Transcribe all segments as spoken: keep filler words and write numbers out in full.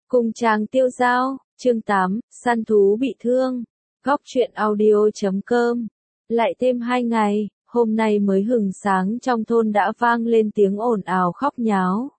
Cùng chàng tiêu dao, chương tám, săn thú bị thương. Góc truyện audio.com. Lại thêm hai ngày, hôm nay mới hừng sáng trong thôn đã vang lên tiếng ồn ào khóc nháo.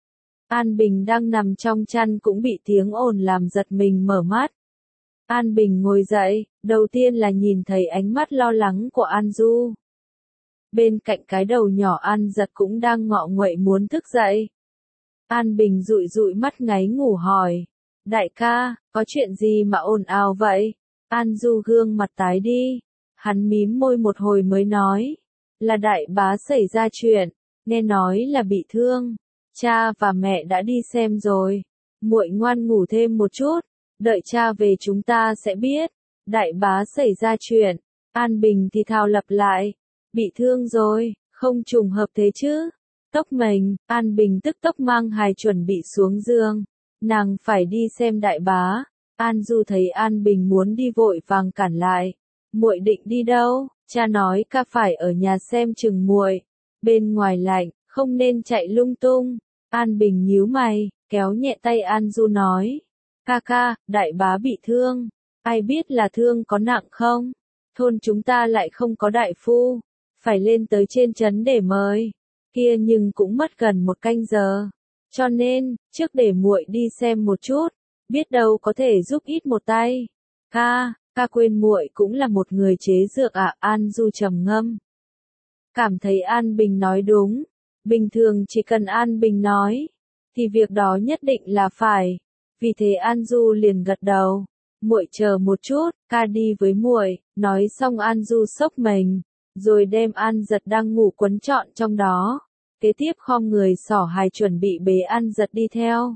An Bình đang nằm trong chăn cũng bị tiếng ồn làm giật mình mở mắt. An Bình ngồi dậy, đầu tiên là nhìn thấy ánh mắt lo lắng của An Du. Bên cạnh cái đầu nhỏ An Giật cũng đang ngọ nguậy muốn thức dậy. An Bình dụi dụi mắt ngáy ngủ hỏi, đại ca, có chuyện gì mà ồn ào vậy? An Du gương mặt tái đi, hắn mím môi một hồi mới nói, là đại bá xảy ra chuyện, nghe nói là bị thương, cha và mẹ đã đi xem rồi, muội ngoan ngủ thêm một chút, đợi cha về chúng ta sẽ biết, đại bá xảy ra chuyện, An Bình thì thào lặp lại, bị thương rồi, không trùng hợp thế chứ? Tốc mình, An Bình tức tốc mang hài chuẩn bị xuống giường, nàng phải đi xem đại bá. An Du thấy An Bình muốn đi vội vàng cản lại, muội định đi đâu? Cha nói ca phải ở nhà xem chừng muội, bên ngoài lạnh, không nên chạy lung tung. An Bình nhíu mày, kéo nhẹ tay An Du nói, ca ca, đại bá bị thương, ai biết là thương có nặng không? Thôn chúng ta lại không có đại phu, phải lên tới trên trấn để mời. Kia nhưng cũng mất gần một canh giờ, cho nên, trước để muội đi xem một chút, biết đâu có thể giúp ít một tay. Ca, ca quên muội cũng là một người chế dược à? An Du trầm ngâm. Cảm thấy An Bình nói đúng, bình thường chỉ cần An Bình nói, thì việc đó nhất định là phải, vì thế An Du liền gật đầu. Muội chờ một chút, ca đi với muội. Nói xong An Du xốc mình, rồi đem An Giật đang ngủ quấn trọn trong đó. Kế tiếp khom người xỏ hài chuẩn bị bế An Giật đi theo.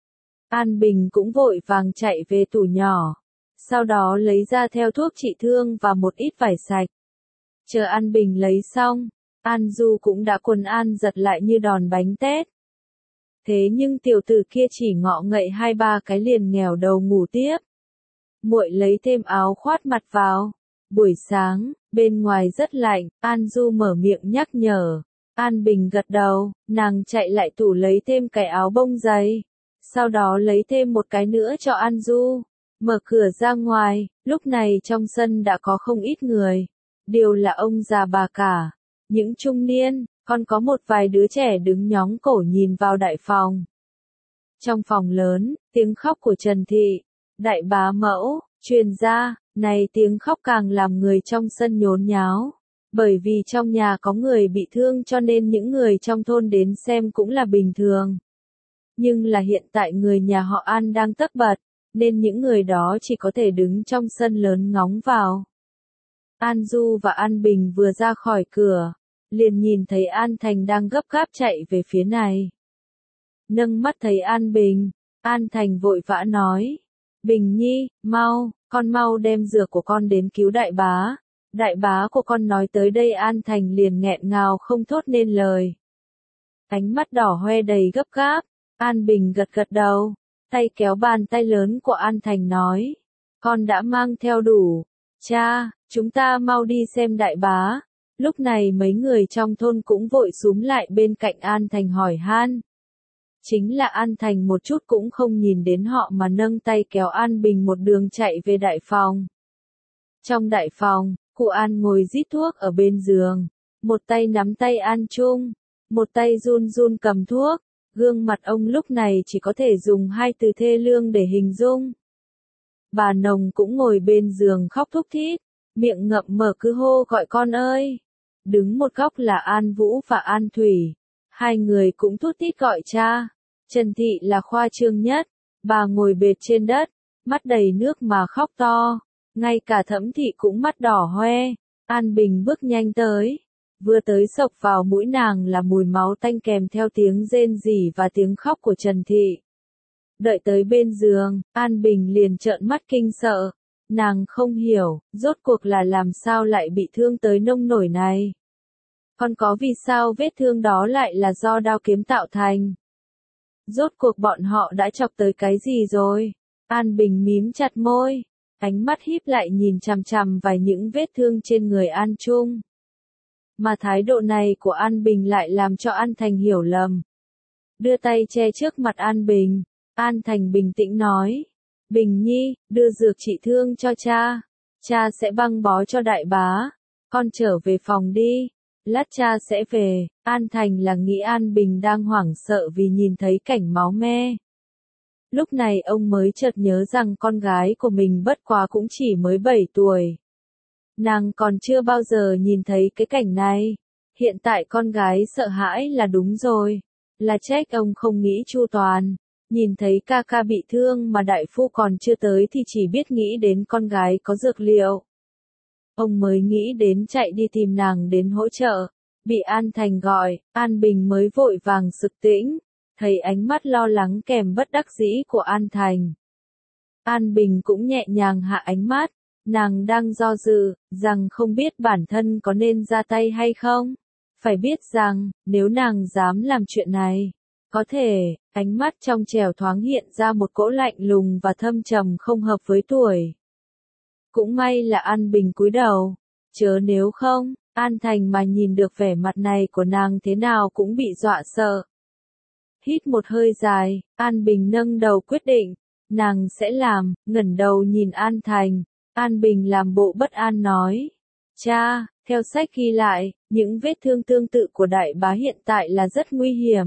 An Bình cũng vội vàng chạy về tủ nhỏ, sau đó lấy ra theo thuốc trị thương và một ít vải sạch. Chờ An Bình lấy xong, An Du cũng đã quần An Giật lại như đòn bánh tét. Thế nhưng tiểu tử kia chỉ ngọ ngậy hai ba cái liền nghèo đầu ngủ tiếp. Muội lấy thêm áo khoác mặt vào. Buổi sáng, bên ngoài rất lạnh, An Du mở miệng nhắc nhở. An Bình gật đầu, nàng chạy lại tủ lấy thêm cái áo bông dày. Sau đó lấy thêm một cái nữa cho An Du. Mở cửa ra ngoài, lúc này trong sân đã có không ít người. Đều là ông già bà cả. Những trung niên, còn có một vài đứa trẻ đứng nhóng cổ nhìn vào đại phòng. Trong phòng lớn, tiếng khóc của Trần Thị, đại bá mẫu, truyền ra, này tiếng khóc càng làm người trong sân nhốn nháo. Bởi vì trong nhà có người bị thương cho nên những người trong thôn đến xem cũng là bình thường. Nhưng là hiện tại người nhà họ An đang tất bật, nên những người đó chỉ có thể đứng trong sân lớn ngóng vào. An Du và An Bình vừa ra khỏi cửa, liền nhìn thấy An Thành đang gấp gáp chạy về phía này. Nâng mắt thấy An Bình, An Thành vội vã nói, Bình Nhi, mau, con mau đem dược của con đến cứu đại bá. Đại bá của con nói tới đây An Thành liền nghẹn ngào không thốt nên lời. Ánh mắt đỏ hoe đầy gấp gáp, An Bình gật gật đầu, tay kéo bàn tay lớn của An Thành nói, con đã mang theo đủ, cha, chúng ta mau đi xem đại bá. Lúc này mấy người trong thôn cũng vội xúm lại bên cạnh An Thành hỏi han. Chính là An Thành một chút cũng không nhìn đến họ mà nâng tay kéo An Bình một đường chạy về đại phòng. Trong đại phòng, cụ An ngồi rít thuốc ở bên giường, một tay nắm tay An Trung, một tay run run cầm thuốc, gương mặt ông lúc này chỉ có thể dùng hai từ thê lương để hình dung. Bà Nồng cũng ngồi bên giường khóc thút thít, miệng ngậm mở cứ hô gọi con ơi. Đứng một góc là An Vũ và An Thủy, hai người cũng thút thít gọi cha. Trần Thị là khoa trương nhất, bà ngồi bệt trên đất, mắt đầy nước mà khóc to. Ngay cả Thẩm Thị cũng mắt đỏ hoe. An Bình bước nhanh tới, vừa tới sộc vào mũi nàng là mùi máu tanh kèm theo tiếng rên rỉ và tiếng khóc của Trần Thị. Đợi tới bên giường, An Bình liền trợn mắt kinh sợ. Nàng không hiểu, rốt cuộc là làm sao lại bị thương tới nông nổi này. Còn có vì sao vết thương đó lại là do đao kiếm tạo thành. Rốt cuộc bọn họ đã chọc tới cái gì rồi? An Bình mím chặt môi, ánh mắt híp lại nhìn chằm chằm vào những vết thương trên người An Trung. Mà thái độ này của An Bình lại làm cho An Thành hiểu lầm. Đưa tay che trước mặt An Bình, An Thành bình tĩnh nói. Bình Nhi, đưa dược trị thương cho cha. Cha sẽ băng bó cho đại bá. Con trở về phòng đi. Lát cha sẽ về. An Thành là nghĩ An Bình đang hoảng sợ vì nhìn thấy cảnh máu me. Lúc này ông mới chợt nhớ rằng con gái của mình bất quá cũng chỉ mới bảy tuổi. Nàng còn chưa bao giờ nhìn thấy cái cảnh này. Hiện tại con gái sợ hãi là đúng rồi. Là trách ông không nghĩ chu toàn. Nhìn thấy ca ca bị thương mà đại phu còn chưa tới thì chỉ biết nghĩ đến con gái có dược liệu. Ông mới nghĩ đến chạy đi tìm nàng đến hỗ trợ. Bị An Thành gọi, An Bình mới vội vàng sực tĩnh. Thấy ánh mắt lo lắng kèm bất đắc dĩ của An Thành. An Bình cũng nhẹ nhàng hạ ánh mắt. Nàng đang do dự, rằng không biết bản thân có nên ra tay hay không. Phải biết rằng, nếu nàng dám làm chuyện này, có thể, ánh mắt trong trẻo thoáng hiện ra một cỗ lạnh lùng và thâm trầm không hợp với tuổi. Cũng may là An Bình cúi đầu, chớ nếu không, An Thành mà nhìn được vẻ mặt này của nàng thế nào cũng bị dọa sợ. Hít một hơi dài, An Bình nâng đầu quyết định, nàng sẽ làm, ngẩng đầu nhìn An Thành. An Bình làm bộ bất an nói. Cha, theo sách ghi lại, những vết thương tương tự của đại bá hiện tại là rất nguy hiểm.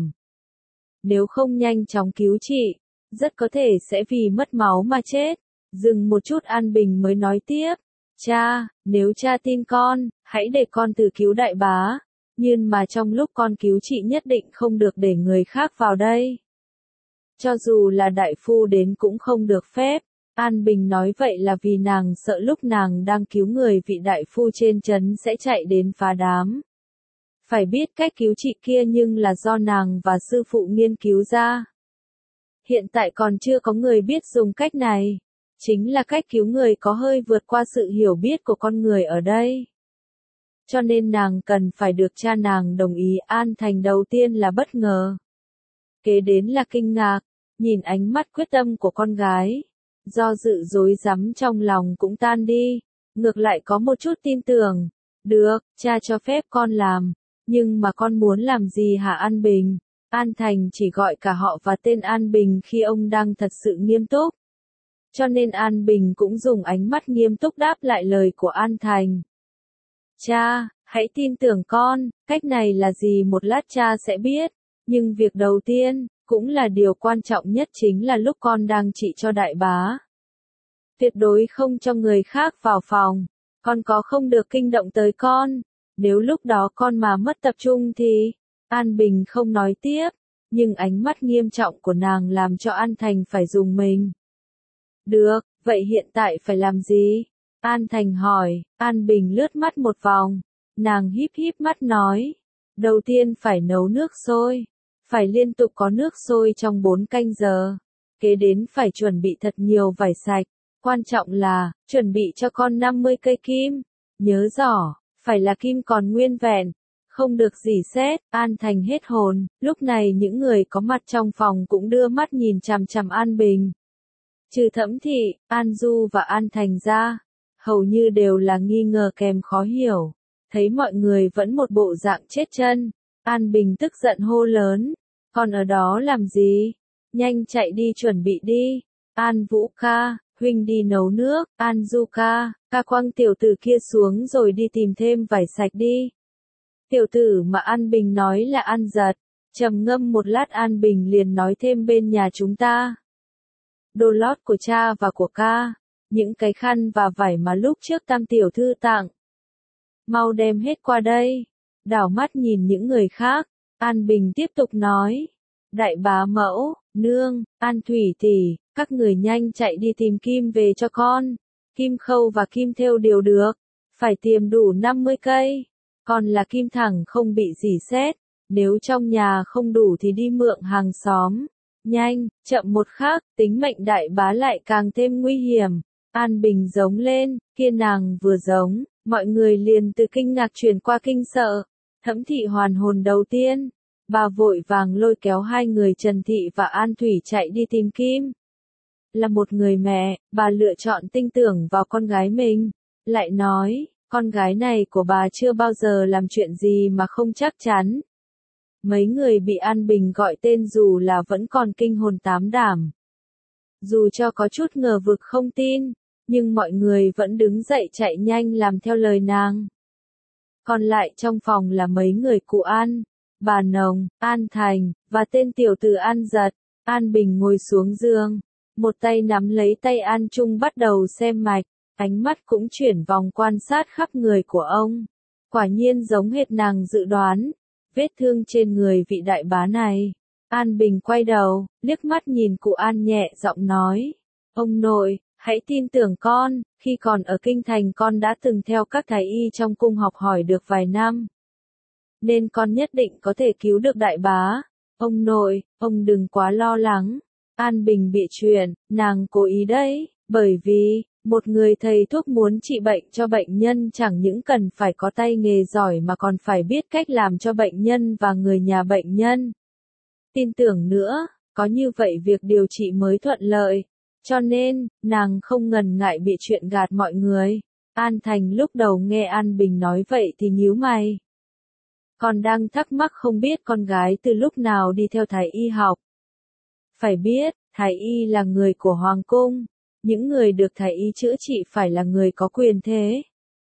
Nếu không nhanh chóng cứu trị, rất có thể sẽ vì mất máu mà chết. Dừng một chút An Bình mới nói tiếp. Cha, nếu cha tin con, hãy để con tự cứu đại bá. Nhưng mà trong lúc con cứu trị nhất định không được để người khác vào đây. Cho dù là đại phu đến cũng không được phép. An Bình nói vậy là vì nàng sợ lúc nàng đang cứu người vị đại phu trên trấn sẽ chạy đến phá đám. Phải biết cách cứu trị kia nhưng là do nàng và sư phụ nghiên cứu ra. Hiện tại còn chưa có người biết dùng cách này. Chính là cách cứu người có hơi vượt qua sự hiểu biết của con người ở đây. Cho nên nàng cần phải được cha nàng đồng ý. An Thành đầu tiên là bất ngờ. Kế đến là kinh ngạc, nhìn ánh mắt quyết tâm của con gái. Do dự rối rắm trong lòng cũng tan đi, ngược lại có một chút tin tưởng. Được, cha cho phép con làm, nhưng mà con muốn làm gì hả An Bình? An Thành chỉ gọi cả họ và tên An Bình khi ông đang thật sự nghiêm túc. Cho nên An Bình cũng dùng ánh mắt nghiêm túc đáp lại lời của An Thành. Cha, hãy tin tưởng con, cách này là gì một lát cha sẽ biết, nhưng việc đầu tiên, cũng là điều quan trọng nhất chính là lúc con đang trị cho đại bá. Tuyệt đối không cho người khác vào phòng, con có không được kinh động tới con, nếu lúc đó con mà mất tập trung thì, An Bình không nói tiếp, nhưng ánh mắt nghiêm trọng của nàng làm cho An Thành phải rùng mình. Được, vậy hiện tại phải làm gì? An Thành hỏi, An Bình lướt mắt một vòng, nàng híp híp mắt nói, đầu tiên phải nấu nước sôi. Phải liên tục có nước sôi trong bốn canh giờ. Kế đến phải chuẩn bị thật nhiều vải sạch. Quan trọng là, chuẩn bị cho con năm mươi cây kim. Nhớ rõ, phải là kim còn nguyên vẹn. Không được rỉ sét. An Thành hết hồn. Lúc này những người có mặt trong phòng cũng đưa mắt nhìn chằm chằm An Bình. Trừ Thẩm Thị, An Du và An Thành ra. Hầu như đều là nghi ngờ kèm khó hiểu. Thấy mọi người vẫn một bộ dạng chết chân. An Bình tức giận hô lớn. Con ở đó làm gì? Nhanh chạy đi chuẩn bị đi. An Vũ ca, huynh đi nấu nước. An Du ca, ca quăng tiểu tử kia xuống rồi đi tìm thêm vải sạch đi. Tiểu tử mà An Bình nói là An Giật. Trầm ngâm một lát An Bình liền nói thêm bên nhà chúng ta. Đồ lót của cha và của ca. Những cái khăn và vải mà lúc trước Tam tiểu thư tặng. Mau đem hết qua đây. Đảo mắt nhìn những người khác. An Bình tiếp tục nói. Đại bá mẫu, nương, An Thủy tỷ, các người nhanh chạy đi tìm kim về cho con. Kim khâu và kim thêu đều được. Phải tìm đủ năm mươi cây. Còn là kim thẳng không bị rỉ sét. Nếu trong nhà không đủ thì đi mượn hàng xóm. Nhanh, chậm một khắc, tính mệnh đại bá lại càng thêm nguy hiểm. An Bình giống lên, kia nàng vừa giống, mọi người liền từ kinh ngạc chuyển qua kinh sợ. Thẩm Thị hoàn hồn đầu tiên, bà vội vàng lôi kéo hai người Trần Thị và An Thủy chạy đi tìm kim. Là một người mẹ, bà lựa chọn tin tưởng vào con gái mình, lại nói, con gái này của bà chưa bao giờ làm chuyện gì mà không chắc chắn. Mấy người bị An Bình gọi tên dù là vẫn còn kinh hồn tám đảm. Dù cho có chút ngờ vực không tin, nhưng mọi người vẫn đứng dậy chạy nhanh làm theo lời nàng. Còn lại trong phòng là mấy người cụ An, bà Nồng, An Thành, và tên tiểu tử An Giật. An Bình ngồi xuống giường, một tay nắm lấy tay An Trung bắt đầu xem mạch, ánh mắt cũng chuyển vòng quan sát khắp người của ông. Quả nhiên giống hệt nàng dự đoán, vết thương trên người vị đại bá này. An Bình quay đầu, liếc mắt nhìn cụ An nhẹ giọng nói, ông nội, hãy tin tưởng con, khi còn ở Kinh Thành con đã từng theo các thái y trong cung học hỏi được vài năm. Nên con nhất định có thể cứu được đại bá. Ông nội, ông đừng quá lo lắng. An Bình bị chuyện, nàng cố ý đấy, bởi vì, một người thầy thuốc muốn trị bệnh cho bệnh nhân chẳng những cần phải có tay nghề giỏi mà còn phải biết cách làm cho bệnh nhân và người nhà bệnh nhân tin tưởng nữa, có như vậy việc điều trị mới thuận lợi. Cho nên, nàng không ngần ngại bị chuyện gạt mọi người. An Thành lúc đầu nghe An Bình nói vậy thì nhíu mày. Còn đang thắc mắc không biết con gái từ lúc nào đi theo thái y học. Phải biết, thái y là người của Hoàng cung, những người được thái y chữa trị phải là người có quyền thế.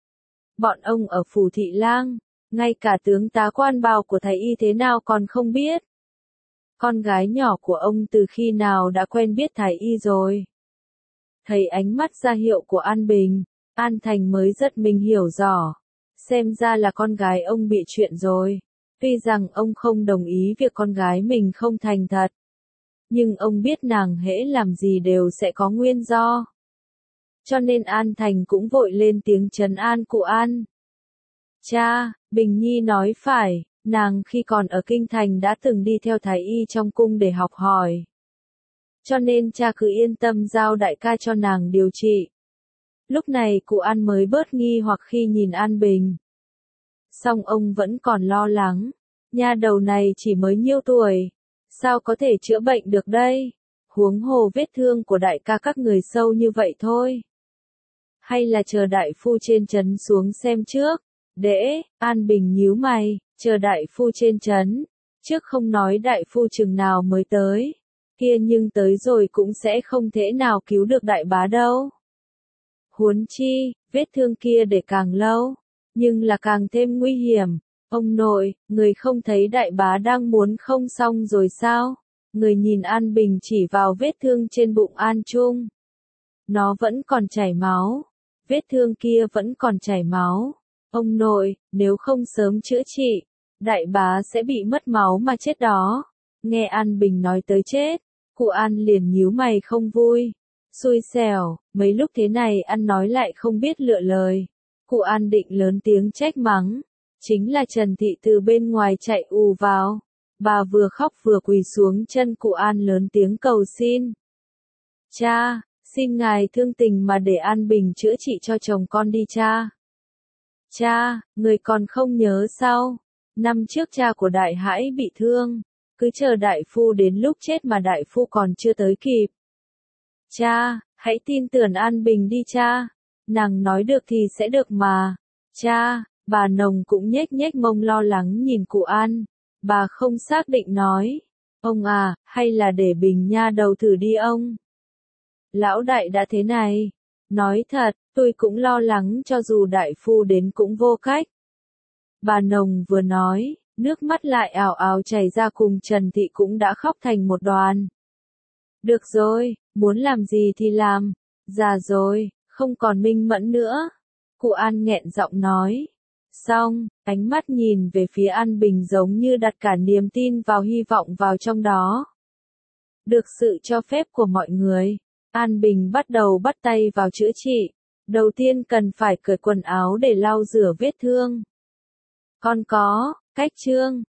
Bọn ông ở phủ thị lang, ngay cả tướng tá quan bào của thái y thế nào còn không biết. Con gái nhỏ của ông từ khi nào đã quen biết thái y rồi. Thấy ánh mắt ra hiệu của An Bình, An Thành mới rất mình hiểu rõ. Xem ra là con gái ông bị chuyện rồi. Tuy rằng ông không đồng ý việc con gái mình không thành thật. Nhưng ông biết nàng hễ làm gì đều sẽ có nguyên do. Cho nên An Thành cũng vội lên tiếng trấn an cụ An. Cha, Bình Nhi nói phải, nàng khi còn ở Kinh Thành đã từng đi theo thái y trong cung để học hỏi. Cho nên cha cứ yên tâm giao đại ca cho nàng điều trị. Lúc này cụ An mới bớt nghi hoặc khi nhìn An Bình. Song ông vẫn còn lo lắng. Nha đầu này chỉ mới nhiêu tuổi. Sao có thể chữa bệnh được đây? Huống hồ vết thương của đại ca các người sâu như vậy thôi. Hay là chờ đại phu trên trấn xuống xem trước? Đễ, An Bình nhíu mày, chờ đại phu trên trấn. Trước không nói đại phu chừng nào mới tới. Kia nhưng tới rồi cũng sẽ không thể nào cứu được đại bá đâu. Huống chi, vết thương kia để càng lâu, nhưng là càng thêm nguy hiểm. Ông nội, người không thấy đại bá đang muốn không xong rồi sao? Người nhìn An Bình chỉ vào vết thương trên bụng An Trung. Nó vẫn còn chảy máu. Vết thương kia vẫn còn chảy máu. Ông nội, nếu không sớm chữa trị, đại bá sẽ bị mất máu mà chết đó. Nghe An Bình nói tới chết, cụ An liền nhíu mày không vui. Xui xẻo, mấy lúc thế này ăn nói lại không biết lựa lời. Cụ An định lớn tiếng trách mắng. Chính là Trần Thị từ bên ngoài chạy ù vào. Bà vừa khóc vừa quỳ xuống chân cụ An lớn tiếng cầu xin. Cha, xin ngài thương tình mà để An Bình chữa trị cho chồng con đi cha. Cha, người còn không nhớ sao? Năm trước cha của đại hãi bị thương. Cứ chờ đại phu đến lúc chết mà đại phu còn chưa tới kịp. Cha, hãy tin tưởng An Bình đi cha. Nàng nói được thì sẽ được mà. Cha, bà Nồng cũng nhếch nhếch mông lo lắng nhìn cụ An. Bà không xác định nói. Ông à, hay là để Bình nha đầu thử đi ông. Lão đại đã thế này. Nói thật, tôi cũng lo lắng cho dù đại phu đến cũng vô cách. Bà Nồng vừa nói, nước mắt lại ào ào chảy ra cùng Trần Thị cũng đã khóc thành một đoàn. Được rồi, muốn làm gì thì làm. Già rồi, không còn minh mẫn nữa. Cụ An nghẹn giọng nói. Xong, ánh mắt nhìn về phía An Bình giống như đặt cả niềm tin vào hy vọng vào trong đó. Được sự cho phép của mọi người, An Bình bắt đầu bắt tay vào chữa trị. Đầu tiên cần phải cởi quần áo để lau rửa vết thương. Con có cách chương.